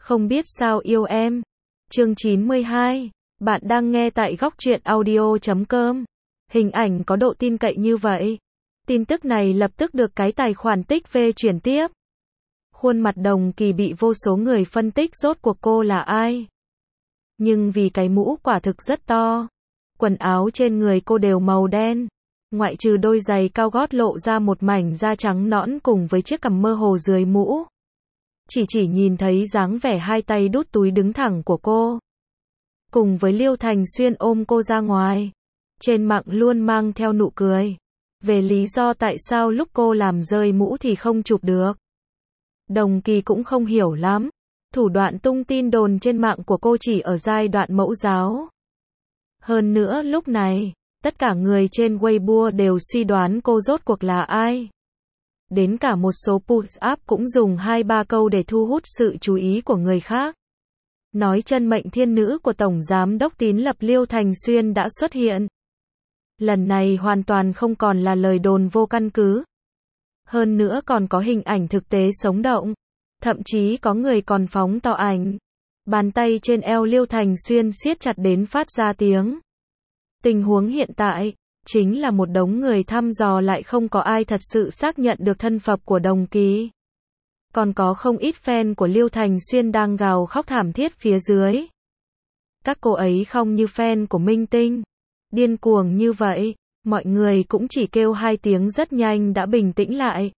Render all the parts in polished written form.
Không biết sao yêu em. Chương 92. Bạn đang nghe tại góc truyện audio.com. Hình ảnh có độ tin cậy như vậy. Tin tức này lập tức được cái tài khoản tích về chuyển tiếp. Khuôn mặt Đồng Kỳ bị vô số người phân tích rốt cuộc cô là ai. Nhưng vì cái mũ quả thực rất to. Quần áo trên người cô đều màu đen. Ngoại trừ đôi giày cao gót lộ ra một mảnh da trắng nõn cùng với chiếc cằm mơ hồ dưới mũ. Chỉ nhìn thấy dáng vẻ hai tay đút túi đứng thẳng của cô. Cùng với Liêu Thành Xuyên ôm cô ra ngoài. Trên mạng luôn mang theo nụ cười. Về lý do tại sao lúc cô làm rơi mũ thì không chụp được. Đồng Kỳ cũng không hiểu lắm. Thủ đoạn tung tin đồn trên mạng của cô chỉ ở giai đoạn mẫu giáo. Hơn nữa lúc này, tất cả người trên Weibo đều suy đoán cô rốt cuộc là ai. Đến cả một số push-up cũng dùng 2-3 câu để thu hút sự chú ý của người khác. Nói chân mệnh thiên nữ của Tổng Giám đốc Tín Lập Liêu Thành Xuyên đã xuất hiện. Lần này hoàn toàn không còn là lời đồn vô căn cứ. Hơn nữa còn có hình ảnh thực tế sống động. Thậm chí có người còn phóng to ảnh. Bàn tay trên eo Liêu Thành Xuyên siết chặt đến phát ra tiếng. Tình huống hiện tại, chính là một đống người thăm dò lại không có ai thật sự xác nhận được thân phận của Đồng Kỳ. Còn có không ít fan của Liêu Thành Xuyên đang gào khóc thảm thiết phía dưới. Các cô ấy không như fan của Minh Tinh. Điên cuồng như vậy, mọi người cũng chỉ kêu 2 tiếng rất nhanh đã bình tĩnh lại.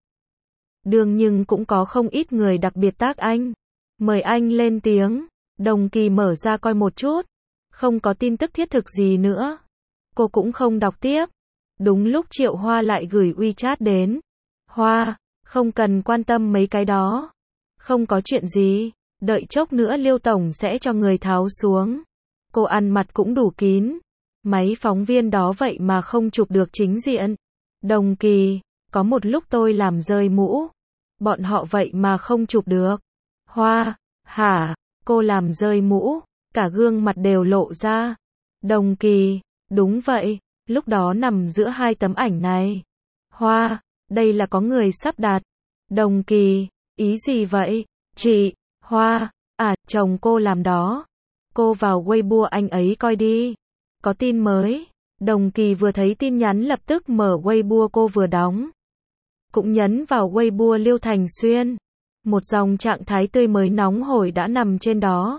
Nhưng cũng có không ít người đặc biệt tác anh. Mời anh lên tiếng. Đồng Kỳ mở ra coi một chút. Không có tin tức thiết thực gì nữa. Cô cũng không đọc tiếp. Đúng lúc Triệu Hoa lại gửi WeChat đến. Hoa, không cần quan tâm mấy cái đó. Không có chuyện gì. Đợi chốc nữa Liêu Tổng sẽ cho người tháo xuống. Cô ăn mặt cũng đủ kín. Máy phóng viên đó vậy mà không chụp được chính diện. Đồng Kỳ, có một lúc tôi làm rơi mũ. Bọn họ vậy mà không chụp được. Hoa, hả, cô làm rơi mũ, cả gương mặt đều lộ ra. Đồng Kỳ, đúng vậy, lúc đó nằm giữa 2 tấm ảnh này. Hoa, đây là có người sắp đặt. Đồng Kỳ, ý gì vậy? Chị, Hoa, à, chồng cô làm đó. Cô vào Weibo anh ấy coi đi. Có tin mới. Đồng Kỳ vừa thấy tin nhắn lập tức mở Weibo cô vừa đóng. Cũng nhấn vào Weibo Liêu Thành Xuyên. Một dòng trạng thái tươi mới nóng hổi đã nằm trên đó.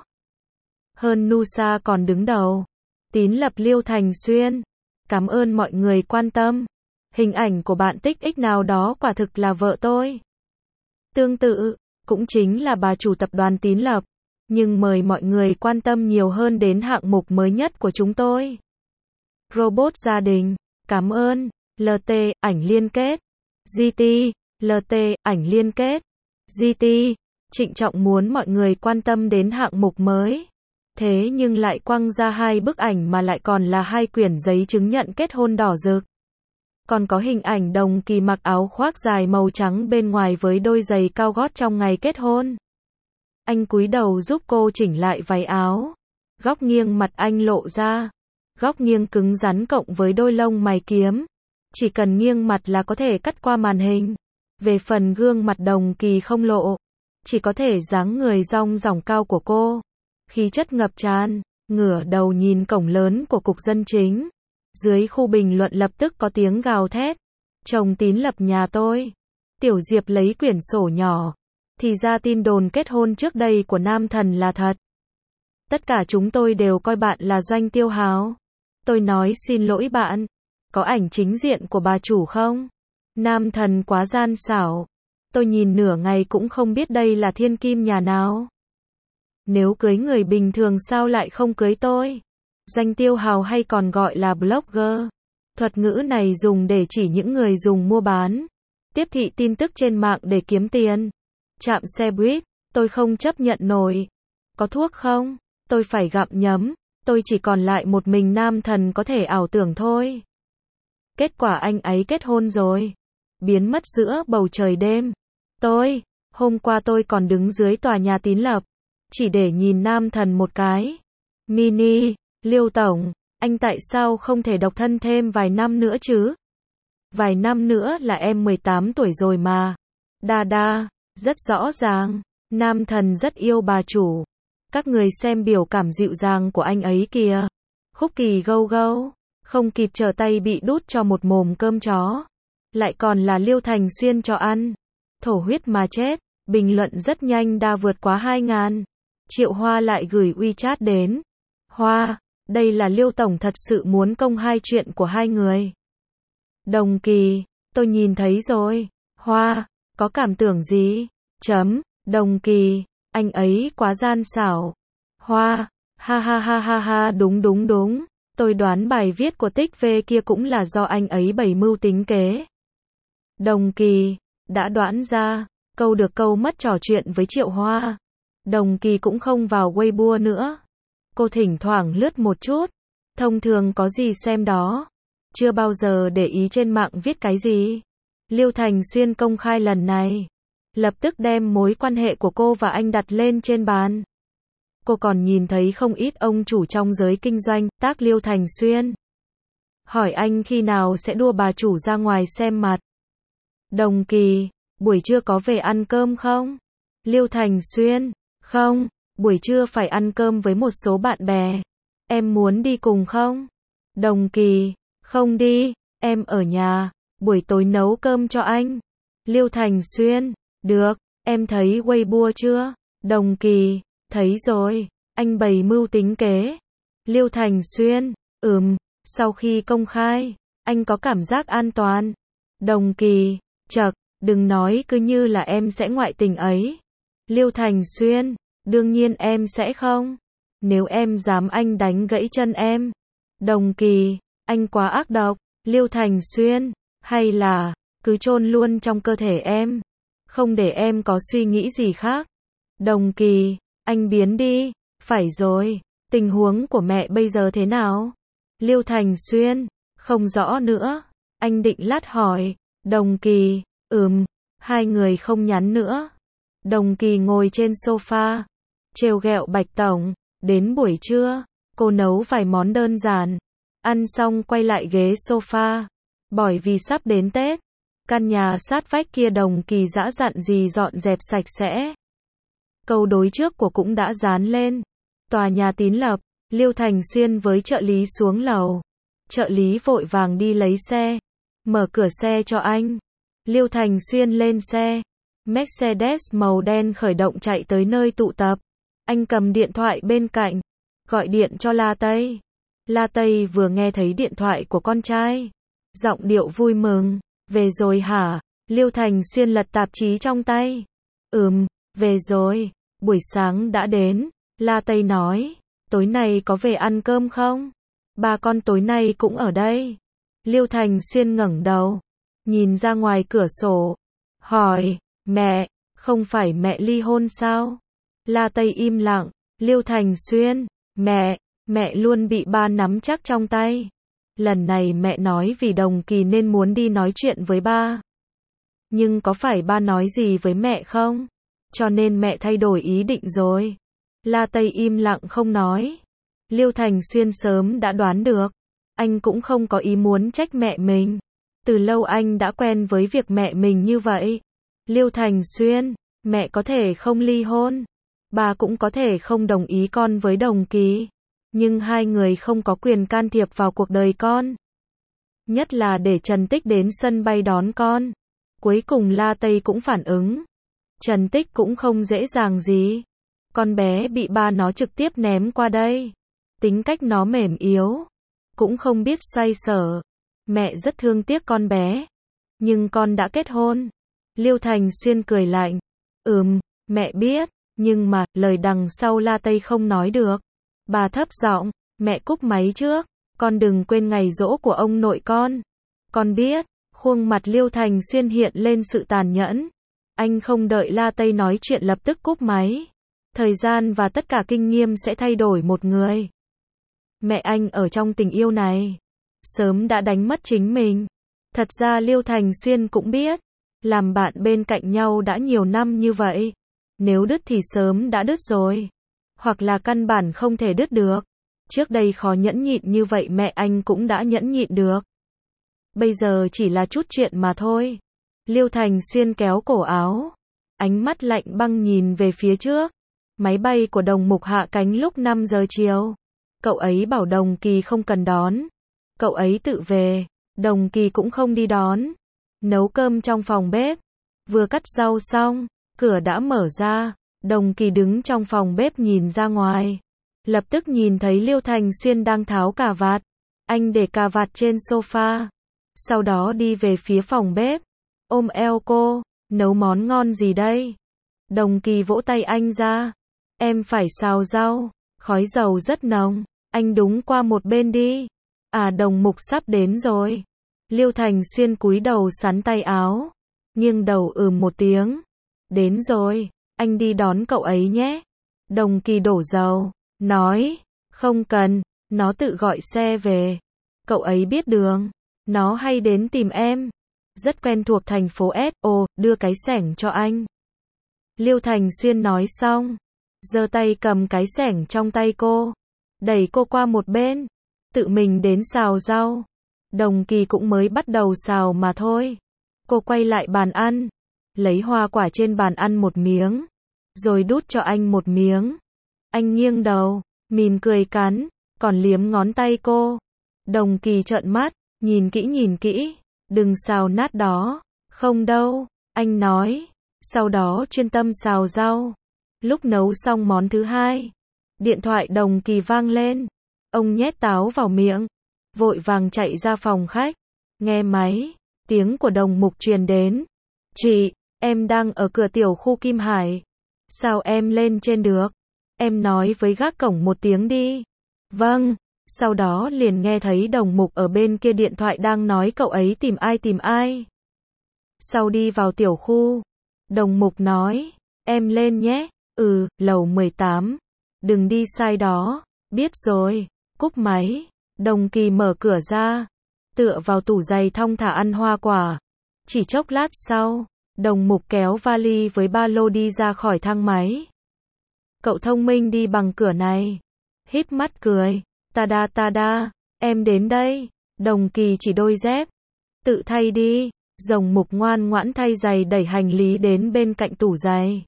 Hơn Nusa còn đứng đầu. Tín Lập Liêu Thành Xuyên. Cảm ơn mọi người quan tâm. Hình ảnh của bạn tích X nào đó quả thực là vợ tôi. Tương tự, cũng chính là bà chủ tập đoàn Tín Lập. Nhưng mời mọi người quan tâm nhiều hơn đến hạng mục mới nhất của chúng tôi. Robot gia đình. Cảm ơn. LT, ảnh liên kết. GT, LT, ảnh liên kết. GT, trịnh trọng muốn mọi người quan tâm đến hạng mục mới. Thế nhưng lại quăng ra 2 bức ảnh mà lại còn là 2 quyển giấy chứng nhận kết hôn đỏ rực. Còn có hình ảnh Đồng Kỳ mặc áo khoác dài màu trắng bên ngoài với đôi giày cao gót trong ngày kết hôn. Anh cúi đầu giúp cô chỉnh lại váy áo. Góc nghiêng mặt anh lộ ra. Góc nghiêng cứng rắn cộng với đôi lông mày kiếm. Chỉ cần nghiêng mặt là có thể cắt qua màn hình. Về phần gương mặt Đồng Kỳ không lộ. Chỉ có thể dáng người dong dỏng cao của cô. Khí chất ngập tràn. Ngửa đầu nhìn cổng lớn của cục dân chính. Dưới khu bình luận lập tức có tiếng gào thét. Chồng Tín Lập nhà tôi. Tiểu Diệp lấy quyển sổ nhỏ. Thì ra tin đồn kết hôn trước đây của Nam Thần là thật. Tất cả chúng tôi đều coi bạn là Doanh Tiêu Hào. Tôi nói xin lỗi bạn. Có ảnh chính diện của bà chủ không? Nam Thần quá gian xảo. Tôi nhìn nửa ngày cũng không biết đây là thiên kim nhà nào. Nếu cưới người bình thường sao lại không cưới tôi? Doanh Tiêu Hào hay còn gọi là blogger. Thuật ngữ này dùng để chỉ những người dùng mua bán. Tiếp thị tin tức trên mạng để kiếm tiền. Trạm xe buýt, tôi không chấp nhận nổi. Có thuốc không? Tôi phải gặm nhấm. Tôi chỉ còn lại một mình Nam Thần có thể ảo tưởng thôi. Kết quả anh ấy kết hôn rồi. Biến mất giữa bầu trời đêm. Hôm qua tôi còn đứng dưới tòa nhà Tín Lập. Chỉ để nhìn Nam Thần một cái. Mini, Liêu Tổng, anh tại sao không thể độc thân thêm vài năm nữa chứ? Vài năm nữa là em 18 tuổi rồi mà. Đa, rất rõ ràng. Nam thần rất yêu bà chủ. Các người xem biểu cảm dịu dàng của anh ấy kìa. Khúc Kỳ gâu gâu, không kịp trở tay bị đút cho một mồm cơm chó. Lại còn là Liêu Thành Xuyên cho ăn. Thổ huyết mà chết. Bình luận rất nhanh đã vượt quá 2.000. Triệu Hoa lại gửi WeChat đến. Hoa, đây là Liêu Tổng thật sự muốn công khai chuyện của hai người. Đồng Kỳ, tôi nhìn thấy rồi. Hoa, có cảm tưởng gì? Đồng Kỳ, anh ấy quá gian xảo. Hoa, ha ha ha ha ha, đúng. Tôi đoán bài viết của Tích V kia cũng là do anh ấy bày mưu tính kế. Đồng Kỳ, đã đoán ra, câu được câu mất trò chuyện với Triệu Hoa. Đồng Kỳ cũng không vào Weibo nữa. Cô thỉnh thoảng lướt một chút. Thông thường có gì xem đó. Chưa bao giờ để ý trên mạng viết cái gì. Liêu Thành Xuyên công khai lần này. Lập tức đem mối quan hệ của cô và anh đặt lên trên bàn. Cô còn nhìn thấy không ít ông chủ trong giới kinh doanh, tác Liêu Thành Xuyên. Hỏi anh khi nào sẽ đua bà chủ ra ngoài xem mặt. Đồng Kỳ, buổi trưa có về ăn cơm không? Liêu Thành Xuyên, không, buổi trưa phải ăn cơm với một số bạn bè. Em muốn đi cùng không? Đồng Kỳ, không đi, em ở nhà, buổi tối nấu cơm cho anh. Liêu Thành Xuyên, được, em thấy Weibo chưa? Đồng Kỳ, thấy rồi, anh bày mưu tính kế. Liêu Thành Xuyên, sau khi công khai, anh có cảm giác an toàn. Đồng Kỳ, chậc, đừng nói cứ như là em sẽ ngoại tình ấy. Liêu Thành Xuyên, đương nhiên em sẽ không. Nếu em dám anh đánh gãy chân em. Đồng Kỳ, anh quá ác độc. Liêu Thành Xuyên, hay là cứ chôn luôn trong cơ thể em, không để em có suy nghĩ gì khác. Đồng Kỳ, anh biến đi. Phải rồi, tình huống của mẹ bây giờ thế nào? Liêu Thành Xuyên, không rõ nữa. Anh định lát hỏi. Đồng Kỳ, hai người không nhắn nữa. Đồng Kỳ ngồi trên sofa, trêu ghẹo Bạch Tổng. Đến buổi trưa, cô nấu vài món đơn giản. Ăn xong quay lại ghế sofa. Bởi vì sắp đến Tết, căn nhà sát vách kia Đồng Kỳ dã dặn gì dọn dẹp sạch sẽ. Câu đối trước của cũng đã dán lên. Tòa nhà Tín Lập, Liêu Thành Xuyên với trợ lý xuống lầu. Trợ lý vội vàng đi lấy xe, mở cửa xe cho anh. Liêu Thành Xuyên lên xe. Mercedes màu đen khởi động chạy tới nơi tụ tập. Anh cầm điện thoại bên cạnh, gọi điện cho La Tây. La Tây vừa nghe thấy điện thoại của con trai, giọng điệu vui mừng. Về rồi hả? Liêu Thành Xuyên lật tạp chí trong tay. Về rồi, buổi sáng đã đến. La Tây nói, tối nay có về ăn cơm không? Ba con tối nay cũng ở đây. Liêu Thành Xuyên ngẩng đầu, nhìn ra ngoài cửa sổ, hỏi, mẹ, không phải mẹ ly hôn sao? La Tây im lặng. Liêu Thành Xuyên, mẹ luôn bị ba nắm chắc trong tay. Lần này mẹ nói vì Đồng Kỳ nên muốn đi nói chuyện với ba. Nhưng có phải ba nói gì với mẹ không? Cho nên mẹ thay đổi ý định rồi. La Tây im lặng không nói. Liêu Thành Xuyên sớm đã đoán được. Anh cũng không có ý muốn trách mẹ mình. Từ lâu anh đã quen với việc mẹ mình như vậy. Liêu Thành Xuyên, mẹ có thể không ly hôn. Bà cũng có thể không đồng ý con với Đồng Kỳ. Nhưng hai người không có quyền can thiệp vào cuộc đời con. Nhất là để Trần Tích đến sân bay đón con. Cuối cùng La Tây cũng phản ứng. Trần Tích cũng không dễ dàng gì. Con bé bị ba nó trực tiếp ném qua đây. Tính cách nó mềm yếu. Cũng không biết xoay sở. Mẹ rất thương tiếc con bé. Nhưng con đã kết hôn. Liêu Thành Xuyên cười lạnh. Mẹ biết. Nhưng mà, lời đằng sau La Tây không nói được. Bà thấp giọng, mẹ cúp máy trước. Con đừng quên ngày giỗ của ông nội con. Con biết. Khuôn mặt Liêu Thành Xuyên hiện lên sự tàn nhẫn. Anh không đợi La Tây nói chuyện lập tức cúp máy. Thời gian và tất cả kinh nghiệm sẽ thay đổi một người. Mẹ anh ở trong tình yêu này sớm đã đánh mất chính mình. Thật ra Liêu Thành Xuyên cũng biết. Làm bạn bên cạnh nhau đã nhiều năm như vậy. Nếu đứt thì sớm đã đứt rồi. Hoặc là căn bản không thể đứt được. Trước đây khó nhẫn nhịn như vậy mẹ anh cũng đã nhẫn nhịn được. Bây giờ chỉ là chút chuyện mà thôi. Liêu Thành Xuyên kéo cổ áo. ánh mắt lạnh băng nhìn về phía trước. Máy bay của Đồng Mục hạ cánh lúc 5 giờ chiều. Cậu ấy bảo Đồng Kỳ không cần đón. Cậu ấy tự về. Đồng Kỳ cũng không đi đón. Nấu cơm trong phòng bếp. Vừa cắt rau xong, cửa đã mở ra. Đồng Kỳ đứng trong phòng bếp nhìn ra ngoài. Lập tức nhìn thấy Liêu Thành Xuyên đang tháo cà vạt. Anh để cà vạt trên sofa. Sau đó đi về phía phòng bếp. Ôm eo cô. Nấu món ngon gì đây? Đồng Kỳ vỗ tay anh ra. Em phải xào rau. Khói dầu rất nồng. Anh đúng qua một bên đi. À, Đồng Mục sắp đến rồi. Liêu Thành Xuyên cúi đầu sắn tay áo. Nghiêng đầu một tiếng. Đến rồi. Anh đi đón cậu ấy nhé. Đồng Kỳ đổ dầu. Nói. Không cần. Nó tự gọi xe về. Cậu ấy biết đường. Nó hay đến tìm em. Rất quen thuộc thành phố S. Ồ, đưa cái xẻng cho anh. Liêu Thành Xuyên nói xong. Giơ tay cầm cái xẻng trong tay cô. Đẩy cô qua một bên. Tự mình đến xào rau. Đồng Kỳ cũng mới bắt đầu xào mà thôi. Cô quay lại bàn ăn. Lấy hoa quả trên bàn ăn một miếng. Rồi đút cho anh một miếng. Anh nghiêng đầu. Mỉm cười cắn. Còn liếm ngón tay cô. Đồng Kỳ trợn mắt. Nhìn kỹ. Đừng xào nát đó. Không đâu. Anh nói. Sau đó chuyên tâm xào rau. Lúc nấu xong món thứ hai. Điện thoại Đồng Kỳ vang lên. Ông nhét táo vào miệng. Vội vàng chạy ra phòng khách. Nghe máy. Tiếng của Đồng Mục truyền đến. Chị, em đang ở cửa tiểu khu Kim Hải. Sao em lên trên được? Em nói với gác cổng một tiếng đi. Vâng. Sau đó liền nghe thấy Đồng Mục ở bên kia điện thoại đang nói cậu ấy tìm ai. Sau đi vào tiểu khu. Đồng Mục nói. Em lên nhé. Lầu 18. Đừng đi sai đó. Biết rồi. Cúp máy. Đồng Kỳ mở cửa ra. Tựa vào tủ giày thong thả ăn hoa quả. Chỉ chốc lát sau. Đồng Mục kéo vali với ba lô đi ra khỏi thang máy. Cậu thông minh đi bằng cửa này. Híp mắt cười. Tada, em đến đây. Đồng Kỳ chỉ đôi dép. Tự thay đi. Rồng Mục ngoan ngoãn thay giày đẩy hành lý đến bên cạnh tủ giày.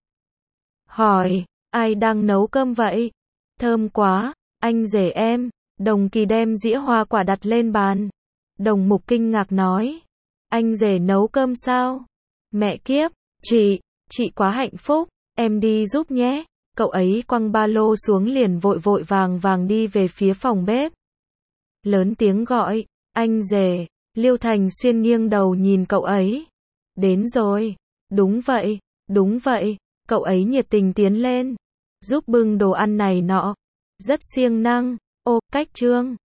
Hỏi, ai đang nấu cơm vậy? Thơm quá, anh rể em. Đồng Kỳ đem dĩa hoa quả đặt lên bàn. Đồng Mục kinh ngạc nói. Anh rể nấu cơm sao? Mẹ kiếp, chị quá hạnh phúc. Em đi giúp nhé. Cậu ấy quăng ba lô xuống liền vội vàng đi về phía phòng bếp. Lớn tiếng gọi, anh rể. Liêu Thành Xuyên nghiêng đầu nhìn cậu ấy. Đến rồi. Đúng vậy. Cậu ấy nhiệt tình tiến lên. Giúp bưng đồ ăn này nọ. Rất siêng năng. Ô, cách Trương.